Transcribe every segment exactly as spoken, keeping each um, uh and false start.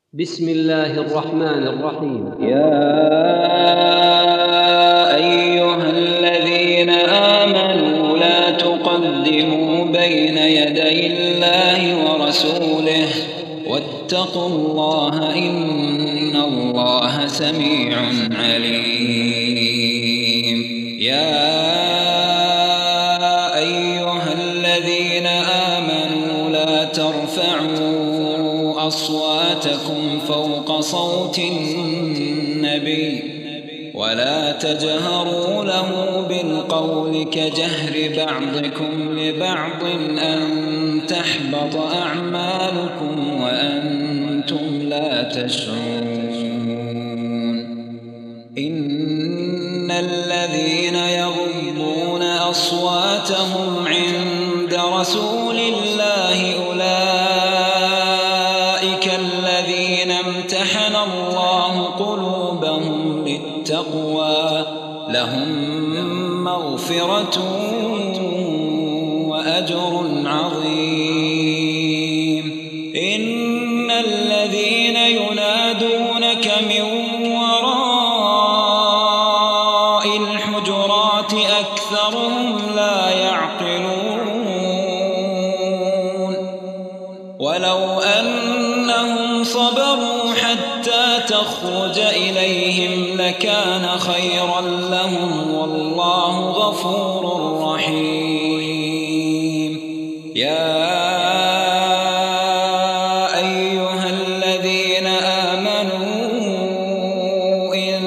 بسم الله الرحمن الرحيم. يا أيها الذين آمنوا لا تقدموا بين يدي الله ورسوله واتقوا الله إن الله سميع عليم. يا أيها الذين آمنوا لا ترفعوا أصواتكم فوق صوت النبي ولا تجهروا له بالقول كجهر بعضكم لبعض أن تحبط أعمالكم وأنتم لا تشعرون. إن الذين يغضون أصواتهم عند رسول الله أولئك الذين امتحن الله قلوبهم للتقوى لهم مغفرة وأجر عظيم. إن الذين ينادونك من وراء الحجرات أكثرهم لا يعقلون. ولو أنهم صبروا حتى تخرج إليهم لكان خيرا لهم والله غفور رحيم. يا أيها الذين آمنوا إن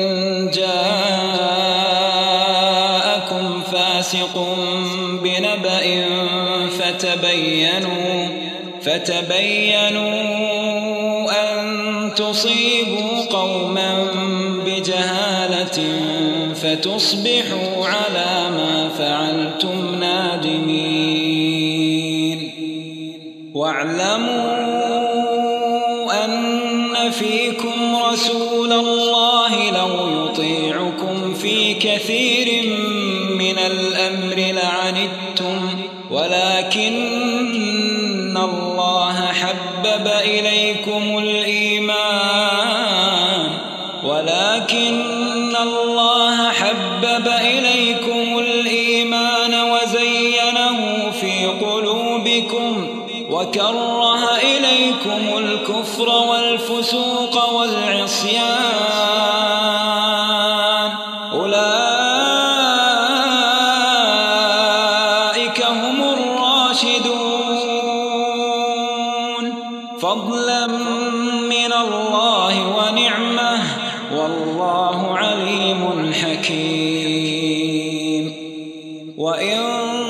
جاءكم فاسق بنبأ فتبينوا فتبينوا أن تصيبوا قوما بجهالة فتصبحوا على ما فعلتم نادمين. واعلموا أن فيكم رسول الله لو يطيعكم في كثير من الأمر لعنتم ولكن الله حبب إليكم الإيمان ولكن الله حبب إليكم الإيمان وزينه في قلوبكم وكره إليكم الكفر والفسوق والعصيان أولئك هم الراشدون فضلا من الله ونعمه والله عليم حكيم. وإن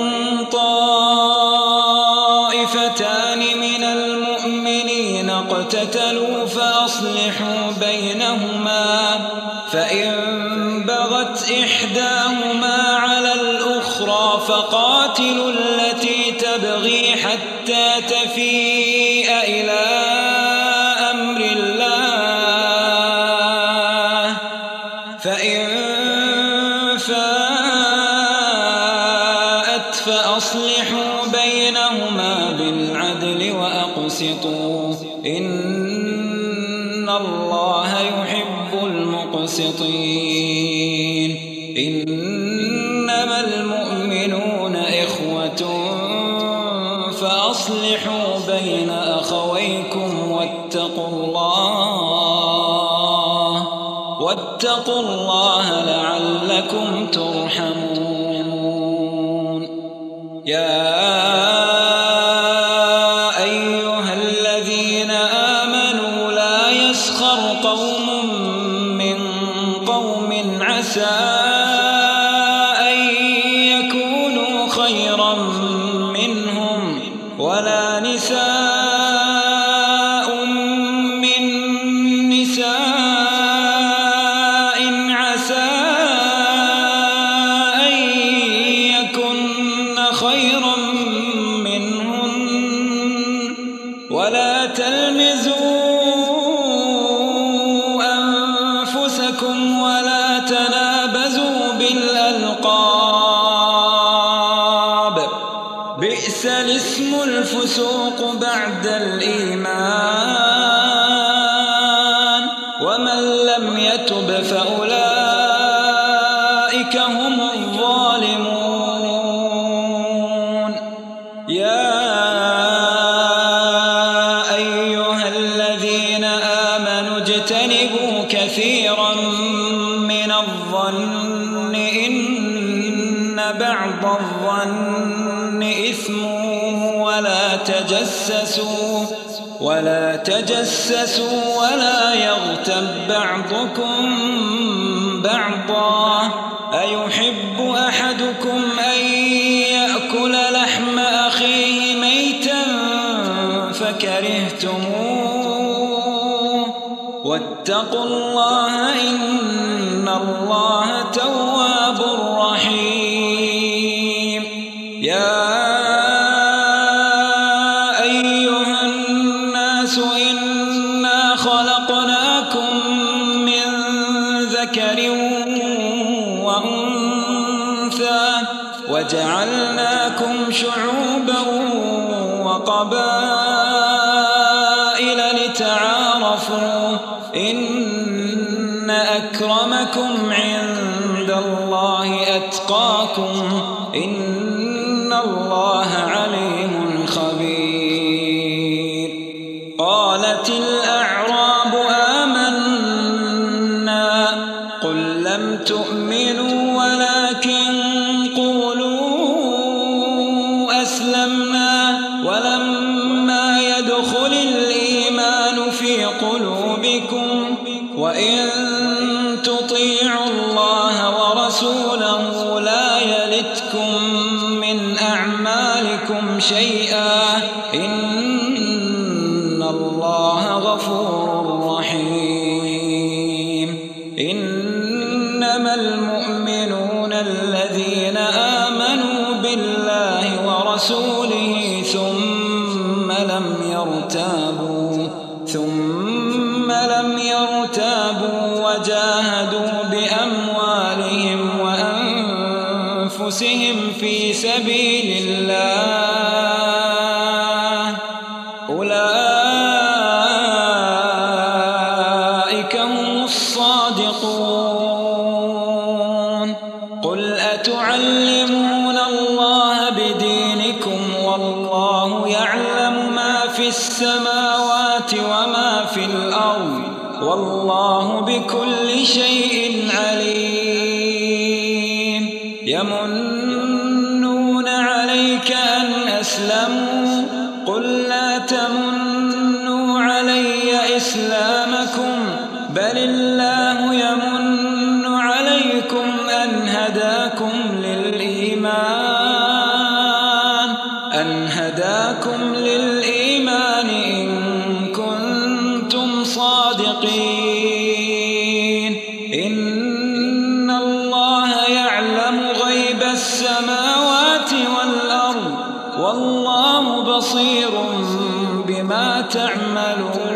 طائفتان من المؤمنين اقتتلوا فأصلحوا بينهما فإن بغت إحداهما على الأخرى فقاتلوا التي تبغي حتى تفيء إلى أمر الله فإن فاءت فأصلحوا بينهما بالعدل وأقسطوا إن الله يحب المقسطين. إنما المؤمنون إخوة فأصلحوا بين أخويكم واتقوا الله واتقوا الله لعلكم ترحمون. يا أيها الذين آمنوا لا يسخر قوم من قوم عسى أن يكونوا خيرا منهم ولا نساء من نساء عسى أن يكن خيرا منهن ولا تلمزوا أيها الذين آمنوا اجتنبوا كثيرا من الظن إن بعض الظن إثم ولا تجسسوا ولا تجسسوا ولا يغتب بعضكم بعضا أيحب أحدكم أن يأكل لحم أخيه ميتا فكرهتموه واتقوا الله إن الله تواب رحيم. يا أيها الناس إنا خلقناكم من ذكر وأنثى وجعلناكم شعوبا وقبائل لتعارفوا إن أكرمكم عند الله أتقاكم إن الله عليم خبير. قالت الأعراب آمنا قل لم تؤمنوا ولكن قولوا أسلمنا ولما يدخل الإيمان في قلوبكم وإن تطيعوا الله ورسوله لا يلتكم من أعمالكم شيئا إن الله غفور رحيم. إنما المؤمنون الذين آمنوا بالله ورسوله ثم لم يرتابوا ثم لم يرتابوا وجاهدوا بأموالهم وأنفسهم في سبيل الله أولئك هم الصادقون. قل أتعلمون الله بدينكم والله يعلم ما في السماوات وما في الأرض والله بكل شيء عليم. يمنون عليك أن أسلموا قل لا تمنوا علي إسلامكم بل الله يمن عليكم أن هداكم للإيمان أن هداكم للإيمان إن كنتم صادقين. إن الله يعلم غيب السماوات والأرض والله بصير بما تعملون.